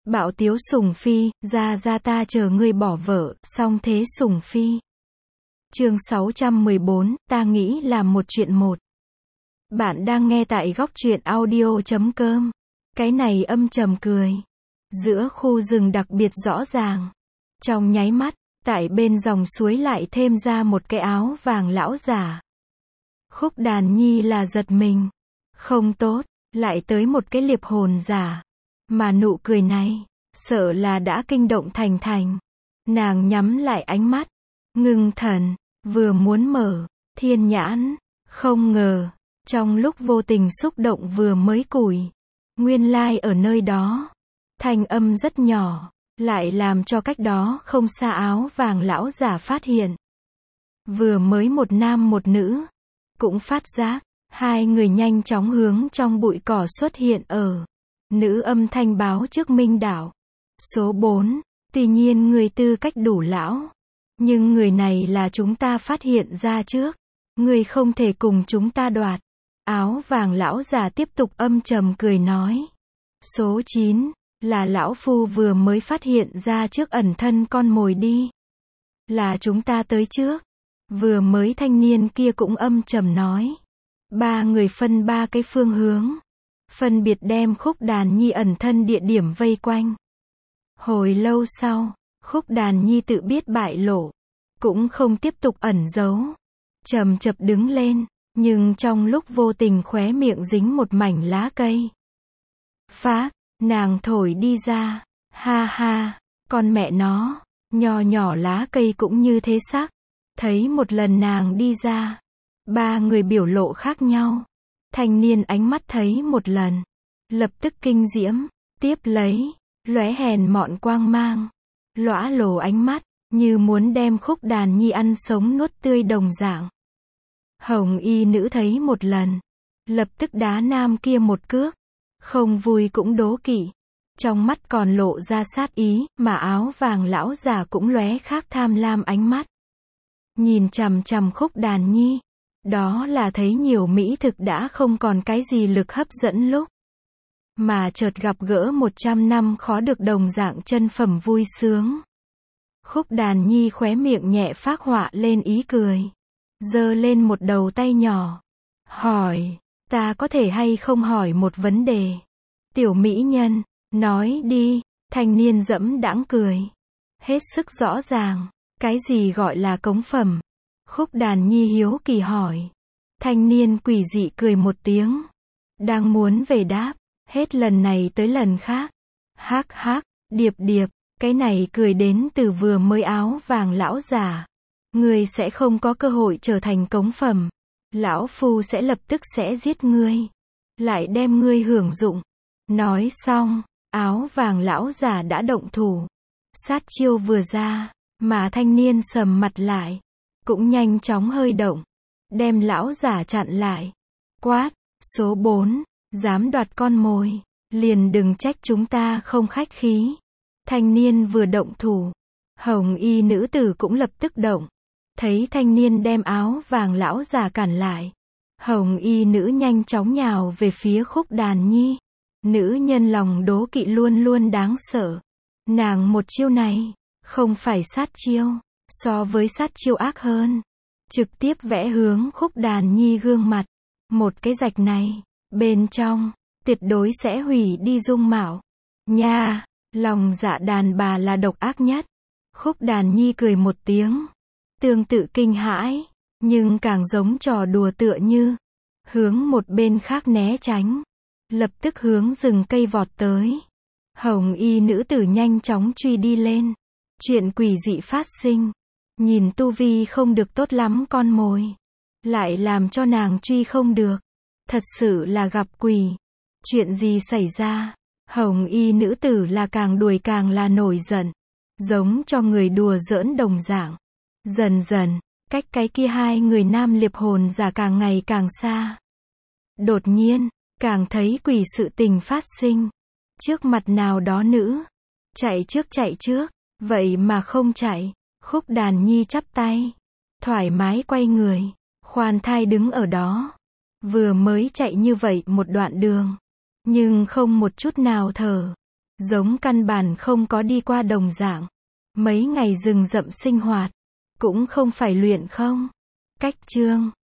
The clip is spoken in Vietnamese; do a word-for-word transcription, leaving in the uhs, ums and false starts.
Bạo tiếu Sùng Phi, ra ra ta chờ ngươi bỏ vợ, song thế Sùng Phi. Chương sáu trăm mười bốn, ta nghĩ làm một chuyện một. Bạn đang nghe tại góc truyện audio chấm com. Cái này âm trầm cười. Giữa khu rừng đặc biệt rõ ràng. Trong nháy mắt, tại bên dòng suối lại thêm ra một cái áo vàng lão giả. Khúc Đàn Nhi là giật mình. Không tốt, lại tới một cái liệp hồn giả. Mà nụ cười này, sợ là đã kinh động Thành Thành. Nàng nhắm lại ánh mắt, ngưng thần, vừa muốn mở thiên nhãn, không ngờ, trong lúc vô tình xúc động vừa mới củi, nguyên lai ở nơi đó, thanh âm rất nhỏ, lại làm cho cách đó không xa áo vàng lão giả phát hiện. Vừa mới một nam một nữ, cũng phát giác, hai người nhanh chóng hướng trong bụi cỏ xuất hiện ở. Nữ âm thanh báo trước Minh Đảo. Số bốn, tuy nhiên người tư cách đủ lão. Nhưng người này là chúng ta phát hiện ra trước. Người không thể cùng chúng ta đoạt. Áo vàng lão già tiếp tục âm trầm cười nói. Số chín, là lão phu vừa mới phát hiện ra trước ẩn thân con mồi đi. Là chúng ta tới trước. Vừa mới thanh niên kia cũng âm trầm nói. Ba người phân ba cái phương hướng. Phân biệt đem Khúc Đàn Nhi ẩn thân địa điểm vây quanh. Hồi lâu sau, Khúc Đàn Nhi tự biết bại lộ, cũng không tiếp tục ẩn giấu. Chầm chập đứng lên, nhưng trong lúc vô tình khóe miệng dính một mảnh lá cây. Phác, nàng thổi đi ra, ha ha, con mẹ nó, nho nhỏ lá cây cũng như thế sắc. Thấy một lần nàng đi ra, ba người biểu lộ khác nhau. Thanh niên ánh mắt thấy một lần, lập tức kinh diễm, tiếp lấy, lóe hèn mọn quang mang, lóa lồ ánh mắt, như muốn đem Khúc Đàn Nhi ăn sống nuốt tươi đồng dạng. Hồng y nữ thấy một lần, lập tức đá nam kia một cước, không vui cũng đố kỵ, trong mắt còn lộ ra sát ý, mà áo vàng lão già cũng lóe khác tham lam ánh mắt. Nhìn chằm chằm Khúc Đàn Nhi. Đó là thấy nhiều mỹ thực đã không còn cái gì lực hấp dẫn lúc. Mà chợt gặp gỡ một trăm năm khó được đồng dạng chân phẩm vui sướng. Khúc Đàn Nhi khóe miệng nhẹ phác họa lên ý cười. Giơ lên một đầu tay nhỏ. Hỏi, ta có thể hay không hỏi một vấn đề? Tiểu mỹ nhân, nói đi, thanh niên dẫm đãng cười. Hết sức rõ ràng, cái gì gọi là cống phẩm? Khúc Đàn Nhi hiếu kỳ hỏi. Thanh niên quỷ dị cười một tiếng. Đang muốn về đáp, hết lần này tới lần khác. Hắc hắc, điệp điệp, cái này cười đến từ vừa mới áo vàng lão già. Ngươi sẽ không có cơ hội trở thành cống phẩm. Lão phu sẽ lập tức sẽ giết ngươi. Lại đem ngươi hưởng dụng. Nói xong, áo vàng lão già đã động thủ. Sát chiêu vừa ra, mà thanh niên sầm mặt lại. Cũng nhanh chóng hơi động, đem lão giả chặn lại. Quát, số bốn, dám đoạt con mồi, liền đừng trách chúng ta không khách khí. Thanh niên vừa động thủ, hồng y nữ tử cũng lập tức động. Thấy thanh niên đem áo vàng lão giả cản lại, hồng y nữ nhanh chóng nhào về phía Khúc Đàn Nhi. Nữ nhân lòng đố kỵ luôn luôn đáng sợ. Nàng một chiêu này, không phải sát chiêu. So với sát chiêu ác hơn, trực tiếp vẽ hướng Khúc Đàn Nhi gương mặt. Một cái rạch này, bên trong, tuyệt đối sẽ hủy đi dung mạo. Nha, lòng dạ đàn bà là độc ác nhất. Khúc Đàn Nhi cười một tiếng, tương tự kinh hãi, nhưng càng giống trò đùa tựa như, hướng một bên khác né tránh, lập tức hướng rừng cây vọt tới. Hồng y nữ tử nhanh chóng truy đi lên. Chuyện quỷ dị phát sinh. Nhìn tu vi không được tốt lắm con mồi. Lại làm cho nàng truy không được. Thật sự là gặp quỷ. Chuyện gì xảy ra? Hồng y nữ tử là càng đuổi càng là nổi giận. Giống cho người đùa giỡn đồng dạng. Dần dần, cách cái kia hai người nam liệp hồn giả càng ngày càng xa. Đột nhiên, càng thấy quỷ sự tình phát sinh. Trước mặt nào đó nữ. Chạy trước chạy trước. Vậy mà không chạy. Khúc Đàn Nhi chắp tay, thoải mái quay người, khoan thai đứng ở đó. Vừa mới chạy như vậy một đoạn đường, nhưng không một chút nào thở. Giống căn bản không có đi qua đồng dạng. Mấy ngày rừng rậm sinh hoạt. Cũng không phải luyện không. Cách chương.